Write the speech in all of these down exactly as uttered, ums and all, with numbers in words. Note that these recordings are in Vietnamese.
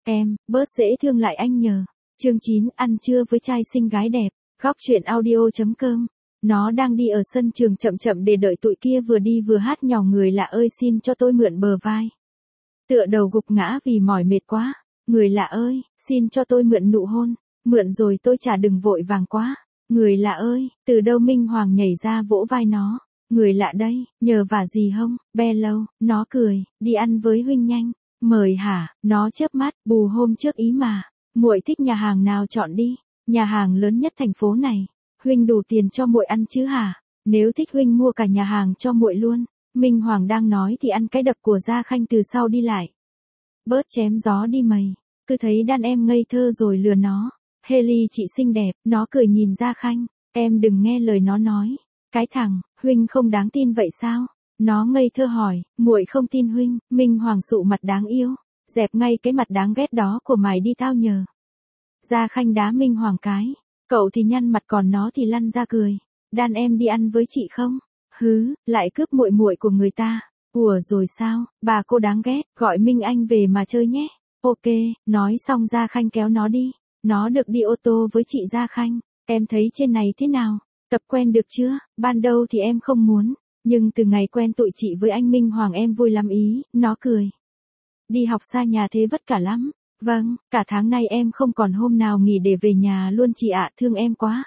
Em, bớt dễ thương lại anh nhờ. Chương chín, ăn trưa với trai xinh gái đẹp. Góc truyện audio chấm com. Nó đang đi ở sân trường chậm chậm để đợi tụi kia vừa đi vừa hát nhỏ người lạ ơi xin cho tôi mượn bờ vai. Tựa đầu gục ngã vì mỏi mệt quá. Người lạ ơi, xin cho tôi mượn nụ hôn. Mượn rồi tôi trả đừng vội vàng quá. Người lạ ơi, từ đâu Minh Hoàng nhảy ra vỗ vai nó. Người lạ đây, nhờ vả gì hông, be lâu, nó cười, đi ăn với huynh nhanh. Mời hả, nó chớp mắt, bù hôm trước ý mà. Muội thích nhà hàng nào chọn đi, nhà hàng lớn nhất thành phố này. Huynh đủ tiền cho muội ăn chứ hả? Nếu thích huynh mua cả nhà hàng cho muội luôn. Minh Hoàng đang nói thì ăn cái đập của Gia Khanh từ sau đi lại. Bớt chém gió đi mày, cứ thấy đàn em ngây thơ rồi lừa nó. Haley chị xinh đẹp, nó cười nhìn Gia Khanh, em đừng nghe lời nó nói. Cái thằng, huynh không đáng tin vậy sao? Nó ngây thơ hỏi, muội không tin huynh. Minh Hoàng sụ mặt đáng yêu, dẹp ngay cái mặt đáng ghét đó của mày đi tao nhờ. Gia Khanh đá Minh Hoàng cái, cậu thì nhăn mặt còn nó thì lăn ra cười. Đàn em đi ăn với chị không? Hứ, lại cướp muội muội của người ta. Ủa rồi sao, bà cô đáng ghét, gọi Minh Anh về mà chơi nhé. Ok, nói xong Gia Khanh kéo nó đi. Nó được đi ô tô với chị Gia Khanh. Em thấy trên này thế nào? Tập quen được chưa? Ban đầu thì em không muốn. Nhưng từ ngày quen tụi chị với anh Minh Hoàng em vui lắm ý. Nó cười. Đi học xa nhà thế vất cả lắm. Vâng, cả tháng nay em không còn hôm nào nghỉ để về nhà luôn chị ạ, thương em quá.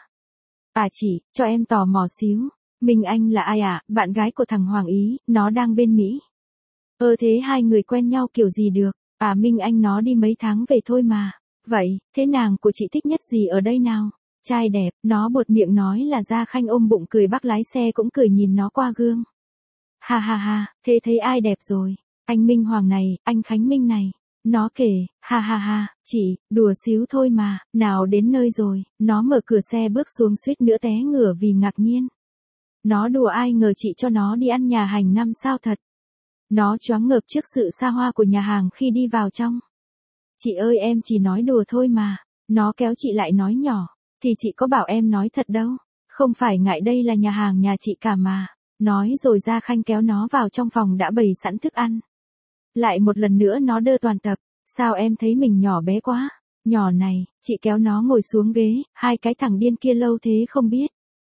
À chị, cho em tò mò xíu. Minh Anh là ai ạ? À? Bạn gái của thằng Hoàng ý, nó đang bên Mỹ. Ơ thế hai người quen nhau kiểu gì được? À Minh Anh nó đi mấy tháng về thôi mà. Vậy, thế nàng của chị thích nhất gì ở đây nào? Trai đẹp, nó buột miệng nói là Gia Khanh ôm bụng cười bác lái xe cũng cười nhìn nó qua gương. Ha ha ha, thế thấy ai đẹp rồi? Anh Minh Hoàng này, anh Khánh Minh này. Nó kể, ha ha ha, chị, đùa xíu thôi mà, nào đến nơi rồi, nó mở cửa xe bước xuống suýt nữa té ngửa vì ngạc nhiên. Nó đùa ai ngờ chị cho nó đi ăn nhà hàng năm sao thật. Nó choáng ngợp trước sự xa hoa của nhà hàng khi đi vào trong. Chị ơi em chỉ nói đùa thôi mà, nó kéo chị lại nói nhỏ, thì chị có bảo em nói thật đâu, không phải ngại đây là nhà hàng nhà chị cả mà. Nói rồi Gia Khanh kéo nó vào trong phòng đã bày sẵn thức ăn. Lại một lần nữa nó đơ toàn tập, sao em thấy mình nhỏ bé quá, nhỏ này, chị kéo nó ngồi xuống ghế, hai cái thằng điên kia lâu thế không biết.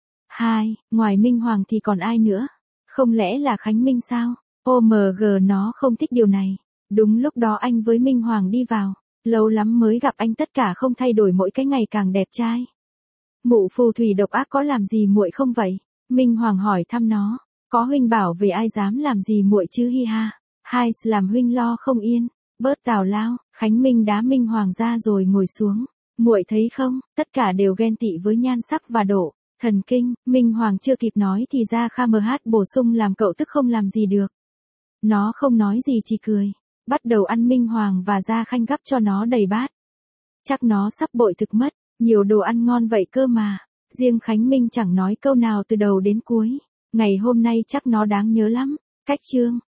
Hai, ngoài Minh Hoàng thì còn ai nữa, không lẽ là Khánh Minh sao, ô mờ gờ nó không thích điều này. Đúng lúc đó anh với Minh Hoàng đi vào, lâu lắm mới gặp anh tất cả không thay đổi mỗi cái ngày càng đẹp trai. Mụ phù thủy độc ác có làm gì muội không vậy? Minh Hoàng hỏi thăm nó, có huynh bảo về ai dám làm gì muội chứ hi ha. Hai làm huynh lo không yên, bớt tào lao. Khánh Minh đá Minh Hoàng ra rồi ngồi xuống. Muội thấy không, tất cả đều ghen tị với nhan sắc và độ thần kinh. Minh Hoàng chưa kịp nói thì ra Kha mh bổ sung làm cậu tức không làm gì được. Nó không nói gì chỉ cười, bắt đầu ăn. Minh Hoàng và Gia Khanh gắp cho nó đầy bát. Chắc nó sắp bội thực mất, nhiều đồ ăn ngon vậy cơ mà. Riêng Khánh Minh chẳng nói câu nào từ đầu đến cuối. Ngày hôm nay chắc nó đáng nhớ lắm. Cách chương